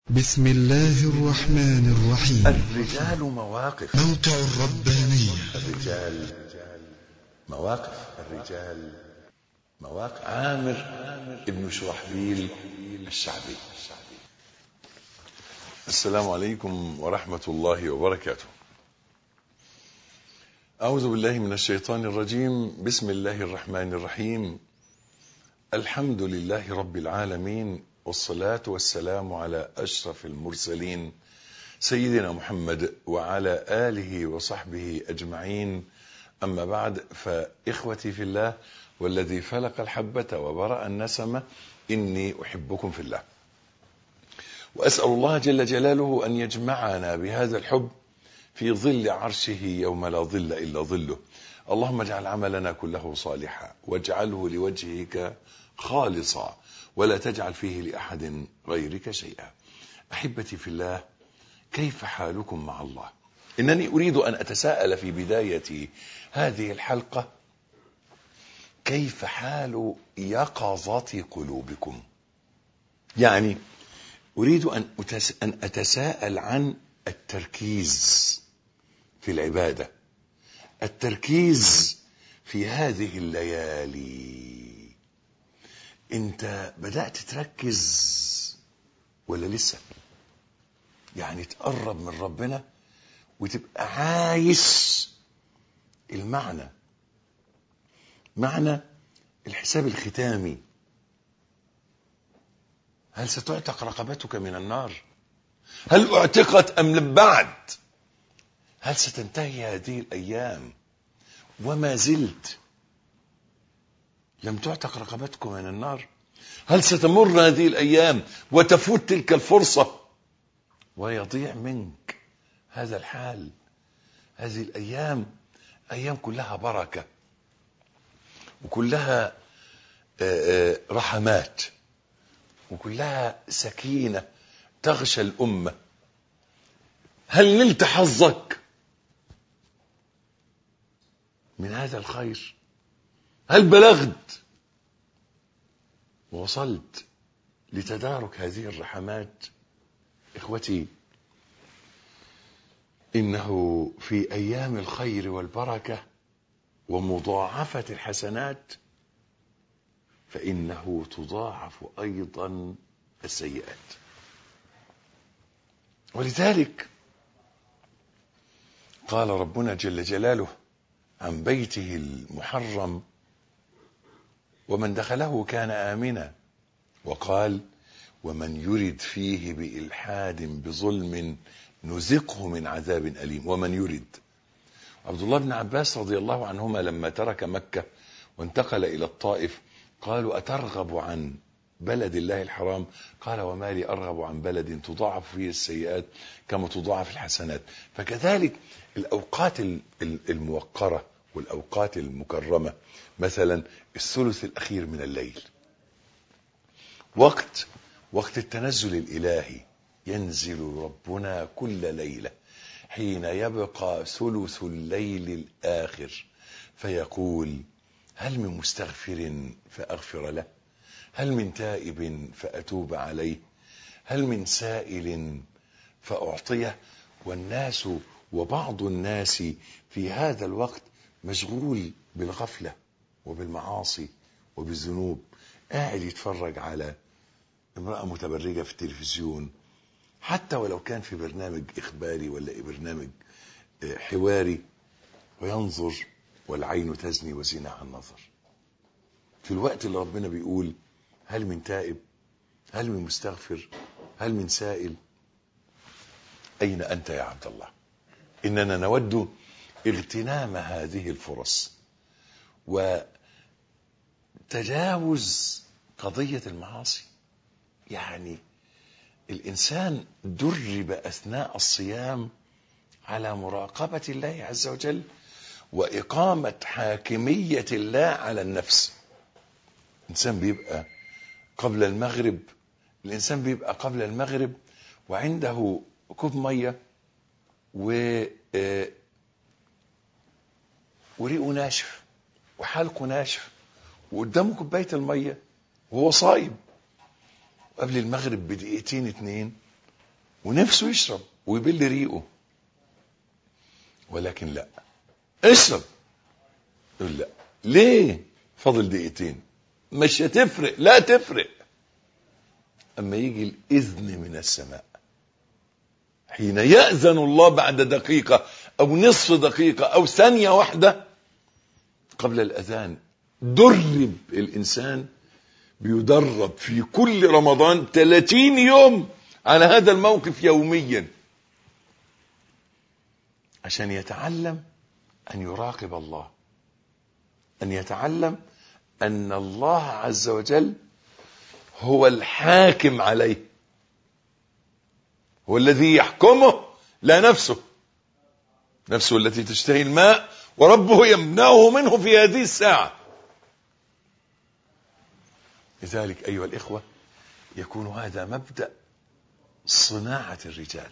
بسم الله الرحمن الرحيم. الرجال مواقف. موقع الربانية. الرجال مواقف. عامر ابن شرحبيل الشعبي. السلام عليكم ورحمة الله وبركاته. أعوذ بالله من الشيطان الرجيم. بسم الله الرحمن الرحيم. الحمد لله رب العالمين، والصلاة والسلام على أشرف المرسلين سيدنا محمد وعلى آله وصحبه أجمعين. أما بعد، فإخوتي في الله والذي فلق الحبة وبرأ النسمة، إني أحبكم في الله، وأسأل الله جل جلاله أن يجمعنا بهذا الحب في ظل عرشه يوم لا ظل إلا ظله. اللهم اجعل عملنا كله صالحا، واجعله لوجهك خالصا، ولا تجعل فيه لأحد غيرك شيئا. أحبتي في الله، كيف حالكم مع الله؟ إنني أريد أن أتساءل في بداية هذه الحلقة: كيف حال يقظة قلوبكم؟ يعني أريد أن أتساءل عن التركيز في العبادة، التركيز في هذه الليالي. انت بدأت تركز ولا لسه؟ يعني تقرب من ربنا وتبقى عايش معنى الحساب الختامي. هل ستعتق رقبتك من النار؟ هل اعتقت أم بعد؟ هل ستنتهي هذه الأيام وما زلت لم تعتق رقبتكم من النار؟ هل ستمر هذه الأيام وتفوت تلك الفرصة ويضيع منك هذا الحال؟ هذه الأيام أيام كلها بركة وكلها رحمات وكلها سكينة تغشى الأمة. هل نلت حظك من هذا الخير؟ هل بلغت ووصلت لتدارك هذه الرحمات؟ إخوتي، إنه في أيام الخير والبركة ومضاعفة الحسنات، فإنه تضاعف أيضا السيئات. ولذلك قال ربنا جل جلاله عن بيته المحرم: ومن دخله كان آمنا، وقال: ومن يرد فيه بإلحاد بظلم نذقه من عذاب أليم. ومن يرد. عبد الله بن عباس رضي الله عنهما لما ترك مكة وانتقل إلى الطائف قالوا: أترغب عن بلد الله الحرام؟ قال: وما لي أرغب عن بلد تضاعف فيه السيئات كما تضاعف الحسنات. فكذلك الأوقات الموقرة والأوقات المكرمة، مثلا الثلث الأخير من الليل، وقت التنزل الإلهي، ينزل ربنا كل ليلة حين يبقى ثلث الليل الآخر فيقول: هل من مستغفر فأغفر له؟ هل من تائب فأتوب عليه؟ هل من سائل فأعطيه؟ والناس وبعض الناس في هذا الوقت مشغول بالغفلة وبالمعاصي وبالذنوب، قاعد يتفرج على امرأة متبرجة في التلفزيون، حتى ولو كان في برنامج إخباري ولا برنامج حواري، وينظر والعين تزني وزناها النظر، في الوقت اللي ربنا بيقول: هل من تائب؟ هل من مستغفر؟ هل من سائل؟ أين أنت يا عبد الله؟ إننا نود اغتنام هذه الفرص وتجاوز قضية المعاصي. يعني الإنسان درب أثناء الصيام على مراقبة الله عز وجل وإقامة حاكمية الله على النفس. الإنسان بيبقى قبل المغرب وعنده كوب مية وريقه ناشف وحلقه ناشف وقدامه كوباية المية وهو صايم، وقبل المغرب بدقيقتين 2 ونفسه يشرب ويبل ريقه، ولكن لا، اشرب، يقول لا. ليه؟ فاضل دقيقتين، مش هتفرق، لا تفرق. اما يجي الاذن من السماء، حين يأذن الله بعد دقيقة او نصف دقيقة او ثانية واحدة قبل الاذان، درب الانسان، بيدرب في كل رمضان 30 يوم على هذا الموقف يوميا، عشان يتعلم ان يراقب الله، ان يتعلم ان الله عز وجل هو الحاكم عليه، هو الذي يحكمه، لا نفسه التي تشتهي الماء وربه يمنعه منه في هذه الساعة. لذلك أيها الإخوة يكون هذا مبدأ صناعة الرجال،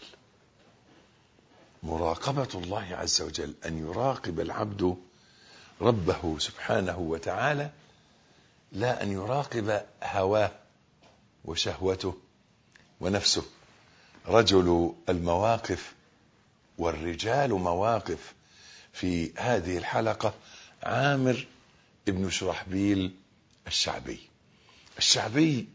مراقبة الله عز وجل، أن يراقب العبد ربه سبحانه وتعالى، لا أن يراقب هواه وشهوته ونفسه. رجل المواقف والرجال مواقف في هذه الحلقة عامر ابن شرحبيل الشعبي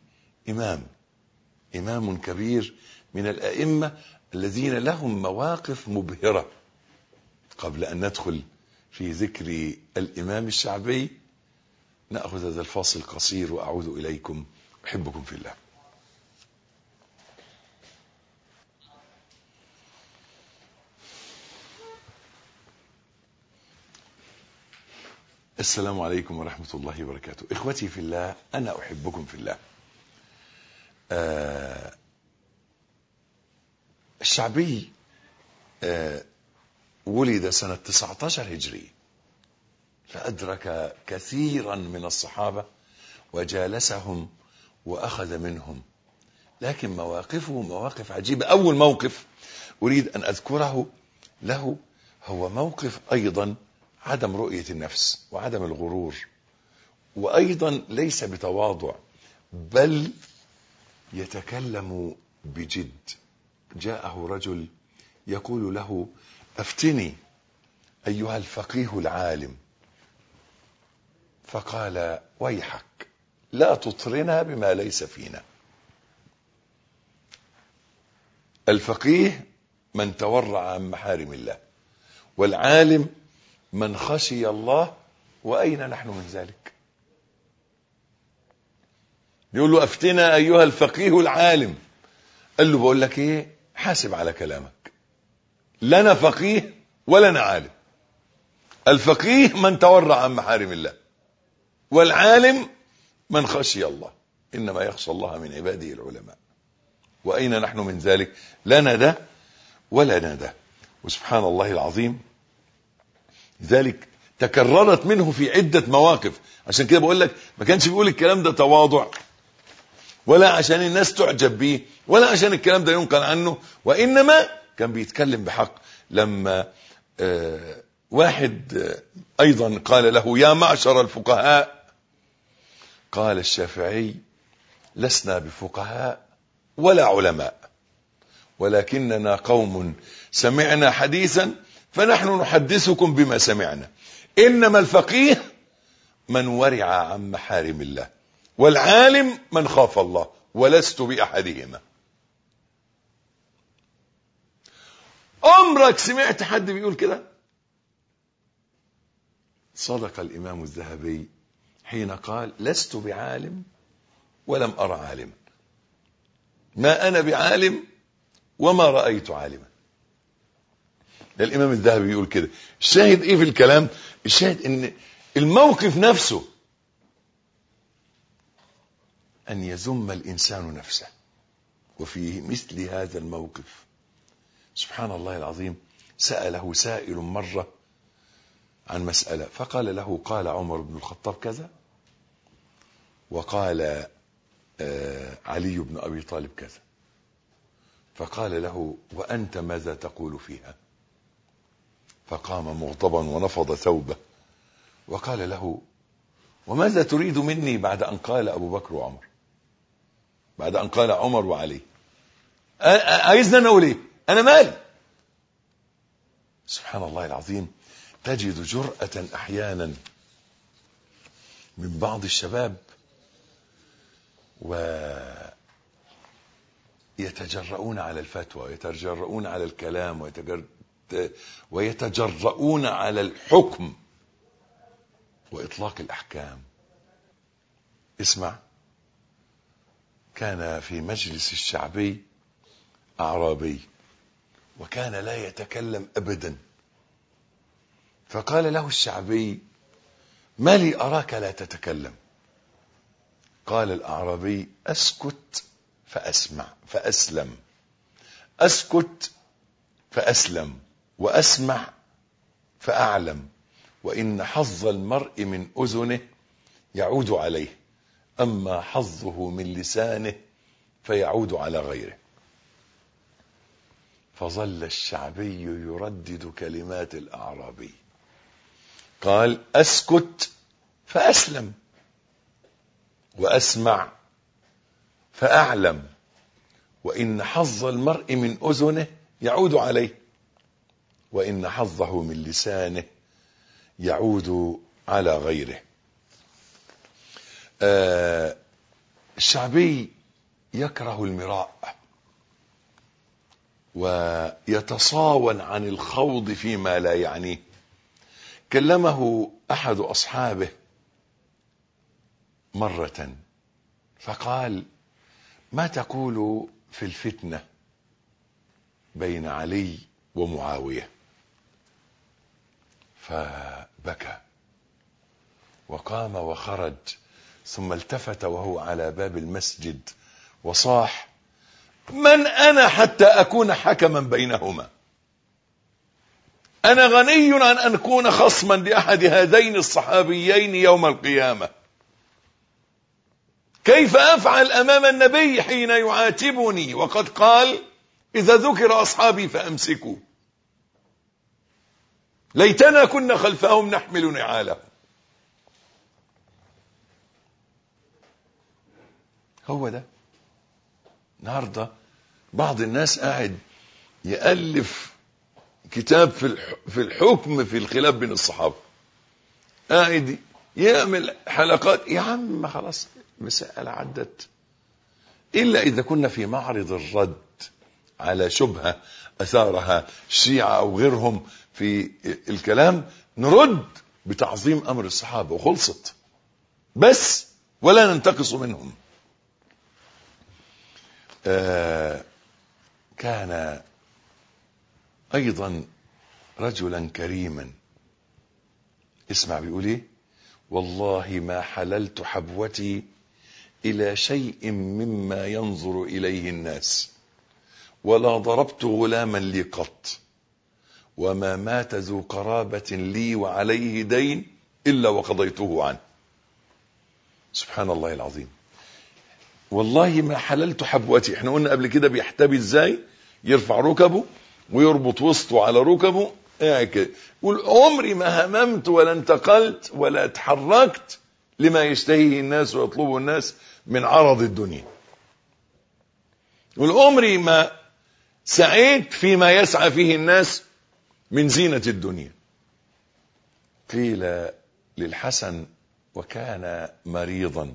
إمام كبير من الأئمة الذين لهم مواقف مبهرة. قبل أن ندخل في ذكر الإمام الشعبي نأخذ هذا الفاصل القصير وأعود إليكم. أحبكم في الله. السلام عليكم ورحمة الله وبركاته. إخوتي في الله، أنا أحبكم في الله. الشعبي ولد سنة 19 هجري، فأدرك كثيرا من الصحابة وجالسهم وأخذ منهم، لكن مواقفه مواقف عجيبة. أول موقف أريد أن أذكره له هو موقف أيضا عدم رؤية النفس وعدم الغرور، وأيضا ليس بتواضع بل يتكلم بجد. جاءه رجل يقول له: أفتني أيها الفقيه العالم. فقال: ويحك، لا تطرنا بما ليس فينا. الفقيه من تورع عن محارم الله، والعالم من خشي الله، وأين نحن من ذلك؟ يقول له: أفتنا أيها الفقيه العالم. قال له: بقول لك إيه، حاسب على كلامك، لنا فقيه ولنا عالم. الفقيه من تورع عن محارم الله، والعالم من خشي الله، إنما يخشى الله من عباده العلماء. وأين نحن من ذلك؟ لنا ده ولنا ده. وسبحان الله العظيم، ذلك تكررت منه في عدة مواقف. عشان كده بقول لك ما كانش بيقول الكلام ده تواضع، ولا عشان الناس تعجب بيه، ولا عشان الكلام ده ينقل عنه، وإنما كان بيتكلم بحق. لما واحد أيضا قال له: يا معشر الفقهاء، قال الشافعي: لسنا بفقهاء ولا علماء، ولكننا قوم سمعنا حديثا فنحن نحدثكم بما سمعنا. إنما الفقيه من ورع عن محارم الله، والعالم من خاف الله، ولست بأحدهما. عمرك سمعت حد بيقول كده؟ صدق الإمام الذهبي حين قال: لست بعالم ولم أرى عالما، ما أنا بعالم وما رأيت عالما. الإمام الذهبي يقول كده. الشاهد إيه في الكلام؟ الشاهد إن الموقف نفسه أن يذم الإنسان نفسه. وفي مثل هذا الموقف سبحان الله العظيم سأله سائل مرة عن مسألة، فقال له: قال عمر بن الخطاب كذا، وقال علي بن أبي طالب كذا. فقال له: وأنت ماذا تقول فيها؟ فقام مغضبا ونفض ثوبه وقال له: وماذا تريد مني بعد أن قال أبو بكر وعمر، بعد أن قال عمر وعلي؟ عايزنا أنا أقول إيه؟ أنا مالي. سبحان الله العظيم، تجد جرأة أحيانا من بعض الشباب ويتجرؤون على الفتوى، ويتجرؤون على الكلام، ويتجرؤون على الحكم وإطلاق الأحكام. اسمع، كان في مجلس الشعبي أعرابي وكان لا يتكلم أبدا، فقال له الشعبي: ما لي أراك لا تتكلم؟ قال الأعرابي: أسكت فأسلم، أسكت فأسلم، وأسمع فأعلم، وإن حظ المرء من أذنه يعود عليه، أما حظه من لسانه فيعود على غيره. فظل الشعبي يردد كلمات الأعرابي، قال: أسكت فأسلم، وأسمع فأعلم، وإن حظ المرء من أذنه يعود عليه، وإن حظه من لسانه يعود على غيره. الشعبي يكره المراء ويتصاون عن الخوض فيما لا يعنيه. كلمه أحد أصحابه مرة فقال: ما تقول في الفتنة بين علي ومعاوية؟ فبكى وقام وخرج، ثم التفت وهو على باب المسجد وصاح: من أنا حتى أكون حكما بينهما؟ أنا غني عن أن أكون خصما لأحد هذين الصحابيين يوم القيامة. كيف أفعل أمام النبي حين يعاتبني وقد قال: إذا ذكر أصحابي فأمسكوا؟ ليتنا كنا خلفهم نحمل نعالهم. هو ده النهارده بعض الناس قاعد يألف كتاب في الحكم في الخلاف بين الصحابة، قاعد يعمل حلقات. يا عم خلاص، مسألة عدت. إلا إذا كنا في معرض الرد على شبهة أثارها الشيعة أو غيرهم في الكلام، نرد بتعظيم أمر الصحابة وخلصت بس، ولا ننتقص منهم. كان أيضا رجلا كريما. اسمع بيقول ايه: والله ما حللت حبوتي إلى شيء مما ينظر إليه الناس، ولا ضربت غلاما لي قط، وما مات ذو قرابة لي وعليه دين إلا وقضيته عنه. سبحان الله العظيم. والله ما حللت حبوتي. احنا قلنا قبل كده بيحتبي ازاي؟ يرفع ركبه ويربط وسطه على ركبه كده، يقول: عمري ما هممت ولا انتقلت ولا اتحركت لما يشتهيه الناس ويطلبه الناس من عرض الدنيا. يقول: عمري ما سعيت فيما يسعى فيه الناس من زينة الدنيا. قيل للحسن وكان مريضا: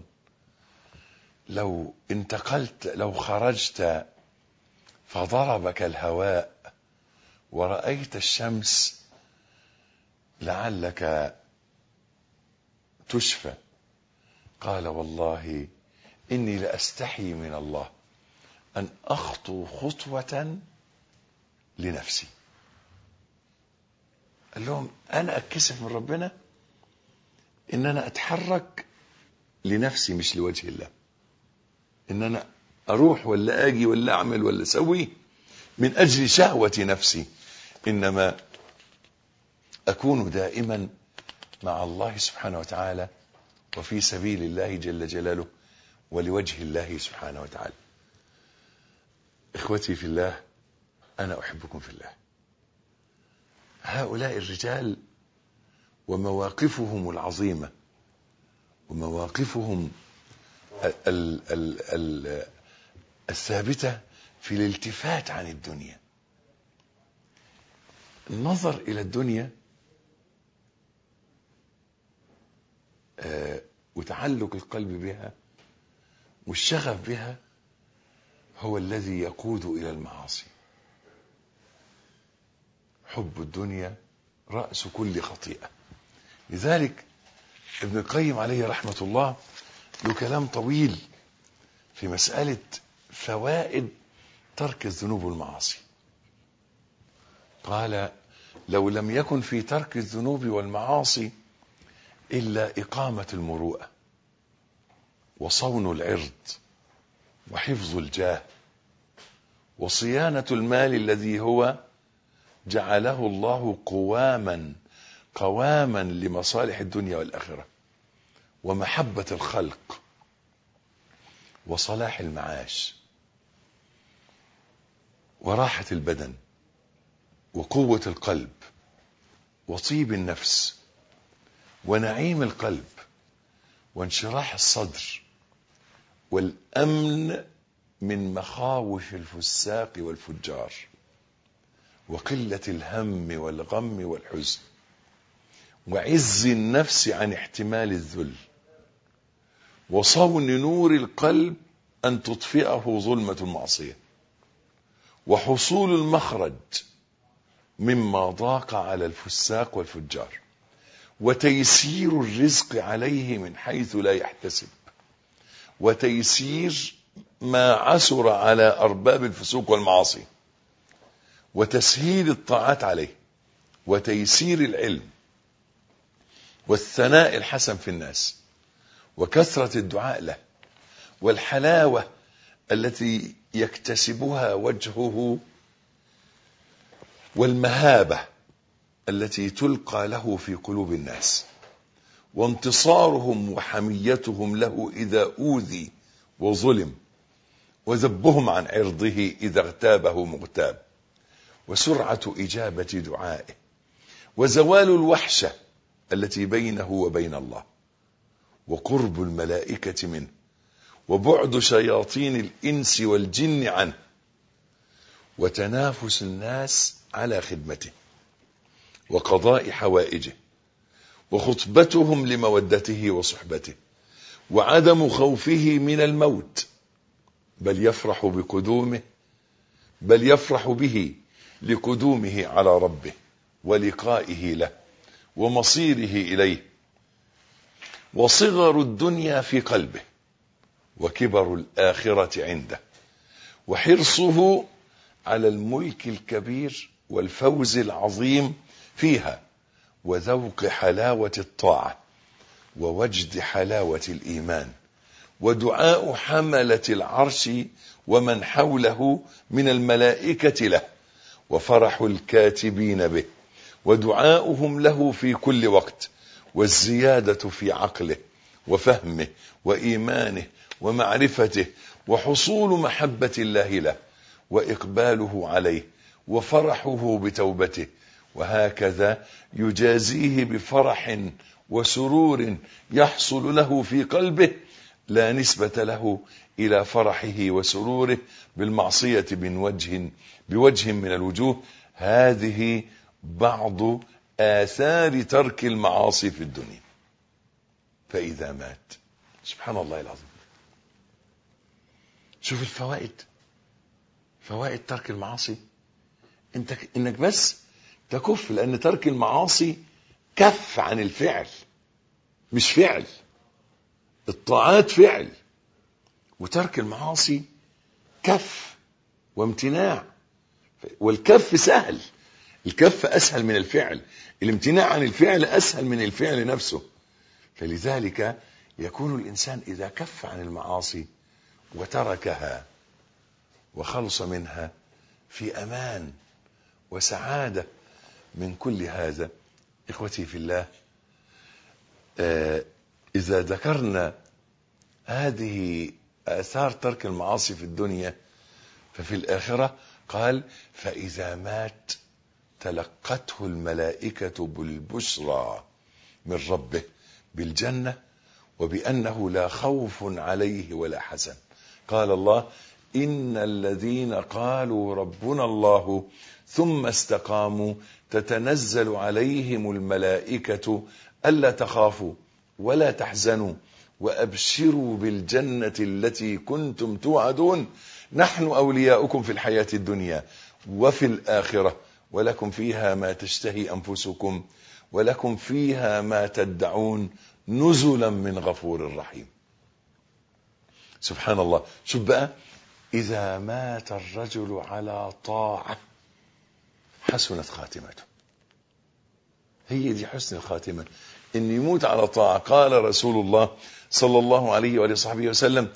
لو انتقلت، لو خرجت فضربك الهواء ورأيت الشمس لعلك تشفى. قال: والله إني لأستحي من الله أن أخطو خطوة لنفسي. قال لهم: أنا أتكسف من ربنا إن أنا أتحرك لنفسي مش لوجه الله، إن أنا أروح ولا أجي ولا أعمل ولا أسوي من أجل شهوة نفسي، إنما أكون دائما مع الله سبحانه وتعالى وفي سبيل الله جل جلاله ولوجه الله سبحانه وتعالى. إخوتي في الله، أنا أحبكم في الله. هؤلاء الرجال ومواقفهم العظيمة ومواقفهم الثابتة في الالتفات عن الدنيا. النظر إلى الدنيا وتعلق القلب بها والشغف بها هو الذي يقود إلى المعاصي. حب الدنيا رأس كل خطيئة. لذلك ابن القيم عليه رحمة الله له كلام طويل في مسألة فوائد ترك الذنوب والمعاصي. قال: لو لم يكن في ترك الذنوب والمعاصي إلا إقامة المروءة وصون العرض وحفظ الجاه وصيانة المال الذي هو جعله الله قواما لمصالح الدنيا والآخرة ومحبة الخلق وصلاح المعاش وراحة البدن وقوة القلب وطيب النفس ونعيم القلب وانشراح الصدر والأمن من مخاوف الفساق والفجار وقلة الهم والغم والحزن وعز النفس عن احتمال الذل وصون نور القلب أن تطفئه ظلمة المعصية وحصول المخرج مما ضاق على الفساق والفجار وتيسير الرزق عليه من حيث لا يحتسب وتيسير ما عسر على أرباب الفسوق والمعاصي وتسهيل الطاعات عليه وتيسير العلم والثناء الحسن في الناس وكثرة الدعاء له والحلاوة التي يكتسبها وجهه والمهابة التي تلقى له في قلوب الناس وانتصارهم وحميتهم له إذا أوذي وظلم وذبهم عن عرضه إذا اغتابه مغتاب وسرعة إجابة دعائه وزوال الوحشة التي بينه وبين الله وقرب الملائكة منه وبعد شياطين الإنس والجن عنه وتنافس الناس على خدمته وقضاء حوائجه وخطبتهم لمودته وصحبته وعدم خوفه من الموت بل يفرح به لقدومه على ربه ولقائه له ومصيره إليه وصغر الدنيا في قلبه وكبر الآخرة عنده وحرصه على الملك الكبير والفوز العظيم فيها وذوق حلاوة الطاعة ووجد حلاوة الإيمان ودعاء حملة العرش ومن حوله من الملائكة له وفرح الكاتبين به ودعاؤهم له في كل وقت والزيادة في عقله وفهمه وإيمانه ومعرفته وحصول محبة الله له وإقباله عليه وفرحه بتوبته وهكذا يجازيه بفرح وسرور يحصل له في قلبه لا نسبة له إلى فرحه وسروره بالمعصية بوجه من الوجوه. هذه بعض آثار ترك المعاصي في الدنيا. فإذا مات، سبحان الله العظيم، شوف الفوائد، فوائد ترك المعاصي. انك بس تكف، لأن ترك المعاصي كف عن الفعل، مش فعل. الطاعات فعل، وترك المعاصي كف وامتناع. والكف سهل، الكف أسهل من الفعل، الامتناع عن الفعل أسهل من الفعل نفسه. فلذلك يكون الإنسان إذا كف عن المعاصي وتركها وخلص منها في أمان وسعادة من كل هذا. إخوتي في الله، إذا ذكرنا هذه آثار ترك المعاصي في الدنيا، ففي الآخرة قال: فإذا مات تلقته الملائكة بالبشرى من ربه بالجنة وبأنه لا خوف عليه ولا حزن. قال الله: إن الذين قالوا ربنا الله ثم استقاموا تتنزل عليهم الملائكة ألا تخافوا ولا تحزنوا وأبشروا بالجنة التي كنتم توعدون نحن أولياؤكم في الحياة الدنيا وفي الآخرة ولكم فيها ما تشتهي أنفسكم ولكم فيها ما تدعون نزلا من غفور رحيم. سبحان الله. شوف بقى، إذا مات الرجل على طاعة حسنت خاتمته. هي دي حسن الخاتمة، إن يموت على طاعة. قال رسول الله صلى الله عليه وآله وصحبه وسلم: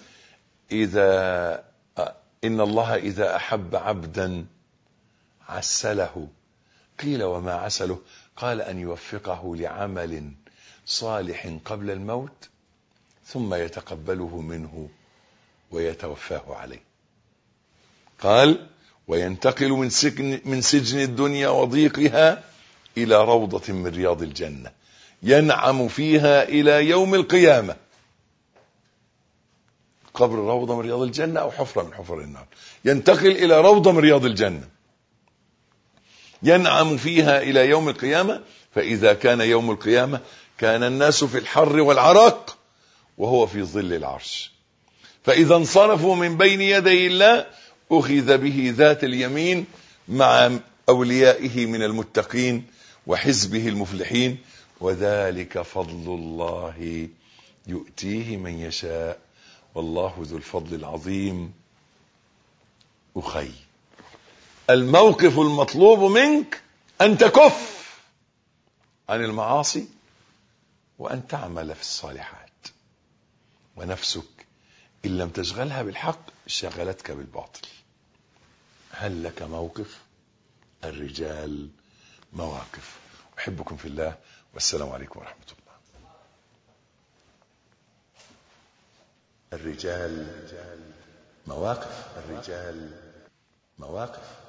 إن الله إذا أحب عبدا عسله. قيل: وما عسله؟ قال: أن يوفقه لعمل صالح قبل الموت ثم يتقبله منه ويتوفاه عليه. قال: وينتقل من سجن الدنيا وضيقها إلى روضة من رياض الجنة ينعم فيها إلى يوم القيامة. قبر روضة من رياض الجنة أو حفرة من حفر النار. ينتقل إلى روضة من رياض الجنة ينعم فيها إلى يوم القيامة. فإذا كان يوم القيامة كان الناس في الحر والعرق وهو في ظل العرش. فإذا انصرفوا من بين يدي الله أخذ به ذات اليمين مع أوليائه من المتقين وحزبه المفلحين. وذلك فضل الله يؤتيه من يشاء والله ذو الفضل العظيم. أخي، الموقف المطلوب منك أن تكف عن المعاصي وأن تعمل في الصالحات. ونفسك إن لم تشغلها بالحق شغلتك بالباطل. هل لك موقف؟ الرجال مواقف. أحبكم في الله والسلام عليكم ورحمة الله. الرجال مواقف. الرجال مواقف.